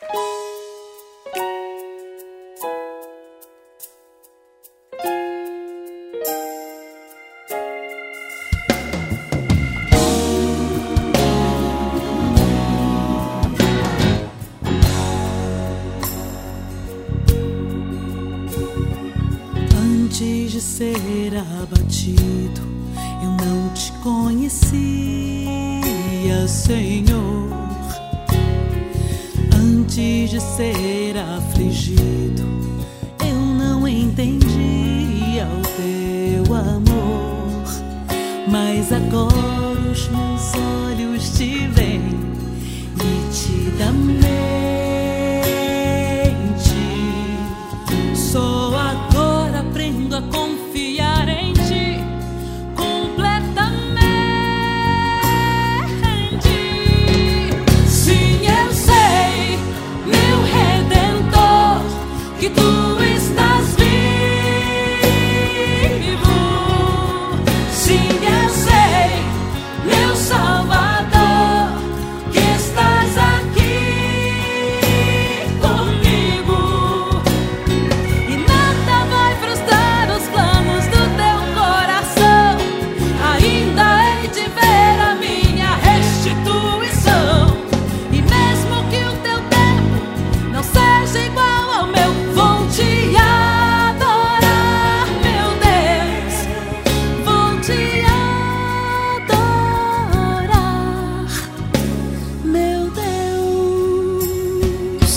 Antes de ser abatido, eu não te conhecia, Senhor. Antes de ser afligido, eu não entendia o teu amor. Mas agora os meus olhos te veem nitidamente. Só agora aprendo a confiar em ti completamente. Sim, eu sei, meu Redentor, que tu estás vivo. Sim, eu sei, meu Salvador, que estás aqui comigo. E nada vai frustrar os planos do teu coração. Ainda hei de ver a minha restituição. E mesmo que o teu tempo não seja igual ao meu, vou te adorar, meu Deus. Vou te adorar, meu Deus.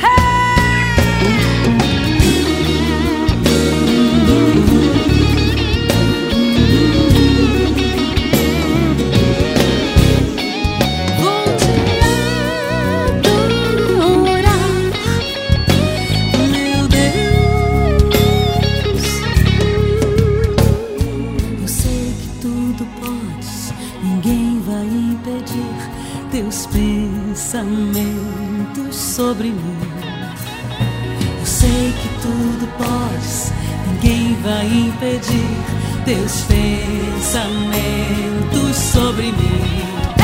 Vou te adorar, meu Deus. Eu sei que tudo podes, ninguém vai impedir teus pensamentos sobre mim. Eu sei que tudo podes, ninguém vai impedir teus pensamentos sobre mim.